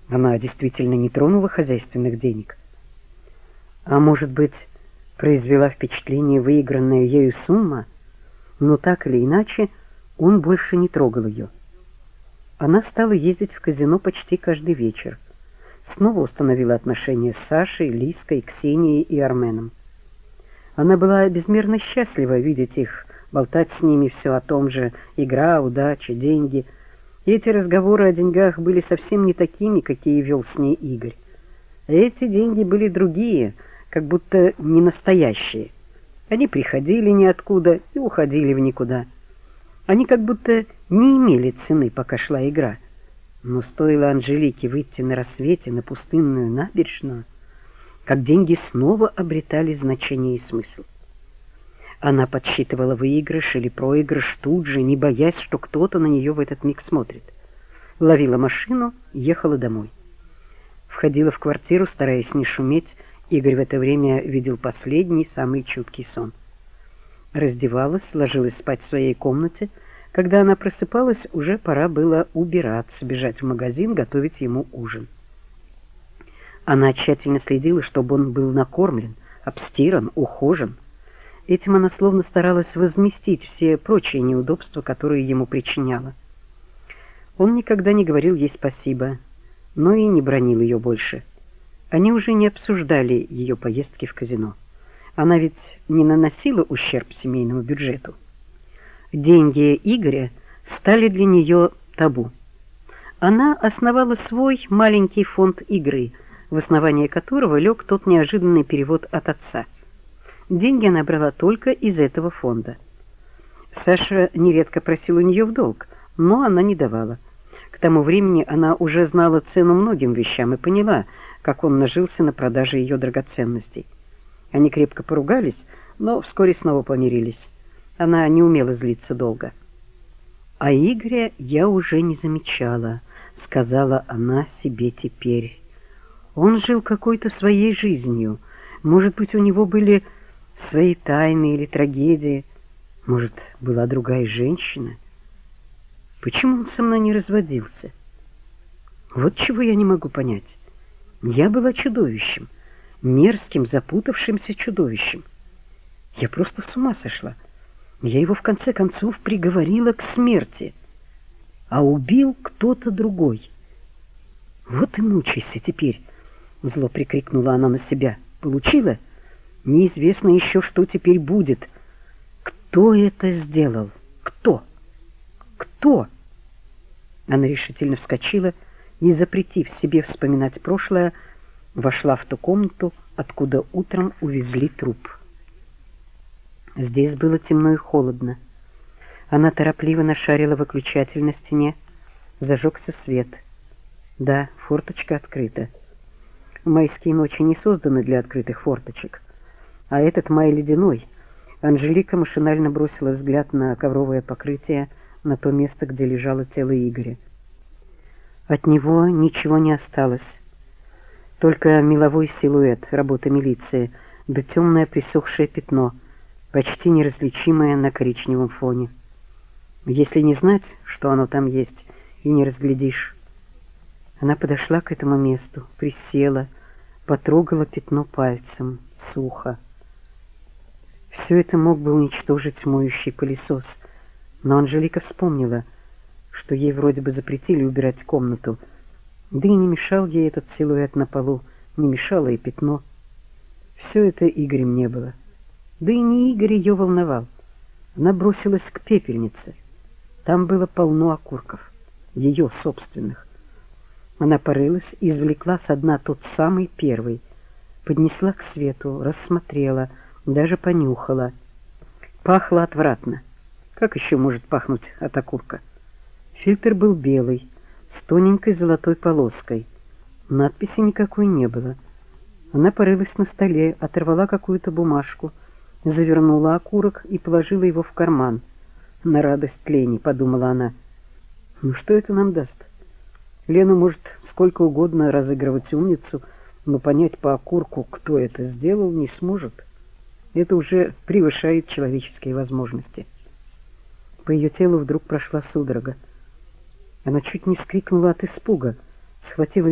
Она действительно не тронула хозяйственных денег. А может быть, произвела впечатление выигранная ею сумма, но так или иначе он больше не трогал ее. Она стала ездить в казино почти каждый вечер. Снова установила отношения с Сашей, Лиской, Ксенией и Арменом. Она была безмерно счастлива видеть их, болтать с ними все о том же: игра, удача, деньги. И эти разговоры о деньгах были совсем не такими, какие вел с ней Игорь. Эти деньги были другие, как будто не настоящие. Они приходили ниоткуда и уходили в никуда. Они как будто не имели цены, пока шла игра. Но стоило Анжелике выйти на рассвете на пустынную набережную, как деньги снова обретали значение и смысл. Она подсчитывала выигрыш или проигрыш тут же, не боясь, что кто-то на нее в этот миг смотрит. Ловила машину, ехала домой. Входила в квартиру, стараясь не шуметь. Игорь в это время видел последний, самый чуткий сон. Раздевалась, ложилась спать в своей комнате. Когда она просыпалась, уже пора было убираться, бежать в магазин, готовить ему ужин. Она тщательно следила, чтобы он был накормлен, обстиран, ухожен. Этим она словно старалась возместить все прочие неудобства, которые ему причиняла. Он никогда не говорил ей спасибо, но и не бранил ее больше. Они уже не обсуждали ее поездки в казино. Она ведь не наносила ущерб семейному бюджету. Деньги Игоря стали для нее табу. Она основала свой маленький фонд игры, в основание которого лег тот неожиданный перевод от отца. Деньги она брала только из этого фонда. Саша нередко просил у нее в долг, но она не давала. К тому времени она уже знала цену многим вещам и поняла, как он нажился на продаже ее драгоценностей. Они крепко поругались, но вскоре снова помирились. Она не умела злиться долго. «А Игоря я уже не замечала», — сказала она себе теперь. «Он жил какой-то своей жизнью. Может быть, у него были свои тайны или трагедии. Может, была другая женщина. Почему он со мной не разводился? Вот чего я не могу понять. Я была чудовищем, мерзким, запутавшимся чудовищем. Я просто с ума сошла. Я его в конце концов приговорила к смерти, а убил кто-то другой. Вот и мучайся теперь», — зло прикрикнула она на себя. «Получила? Неизвестно еще, что теперь будет. Кто это сделал? Кто? Кто?» Она решительно вскочила и, запретив себе вспоминать прошлое, вошла в ту комнату, откуда утром увезли труп. Здесь было темно и холодно. Она торопливо нашарила выключатель на стене. Зажегся свет. Да, форточка открыта. Майские ночи не созданы для открытых форточек. А этот май ледяной. Анжелика машинально бросила взгляд на ковровое покрытие, на то место, где лежало тело Игоря. От него ничего не осталось. Только меловой силуэт работы милиции, да темное присохшее пятно, почти неразличимое на коричневом фоне. Если не знать, что оно там есть, и не разглядишь. Она подошла к этому месту, присела, потрогала пятно пальцем, сухо. Все это мог бы уничтожить моющий пылесос, но Анжелика вспомнила, что ей вроде бы запретили убирать комнату, да и не мешал ей этот силуэт на полу, не мешало и пятно. Все это Игорем не было. Да и не Игорь ее волновал. Она бросилась к пепельнице. Там было полно окурков, ее собственных. Она порылась и извлекла со дна тот самый первый, поднесла к свету, рассмотрела, даже понюхала. Пахло отвратно. Как еще может пахнуть от окурка? Фильтр был белый, с тоненькой золотой полоской. Надписи никакой не было. Она порылась на столе, оторвала какую-то бумажку, завернула окурок и положила его в карман. На радость Лене, подумала она. Ну что это нам даст? Лена может сколько угодно разыгрывать умницу, но понять по окурку, кто это сделал, не сможет. Это уже превышает человеческие возможности. По ее телу вдруг прошла судорога. Она чуть не вскрикнула от испуга, схватила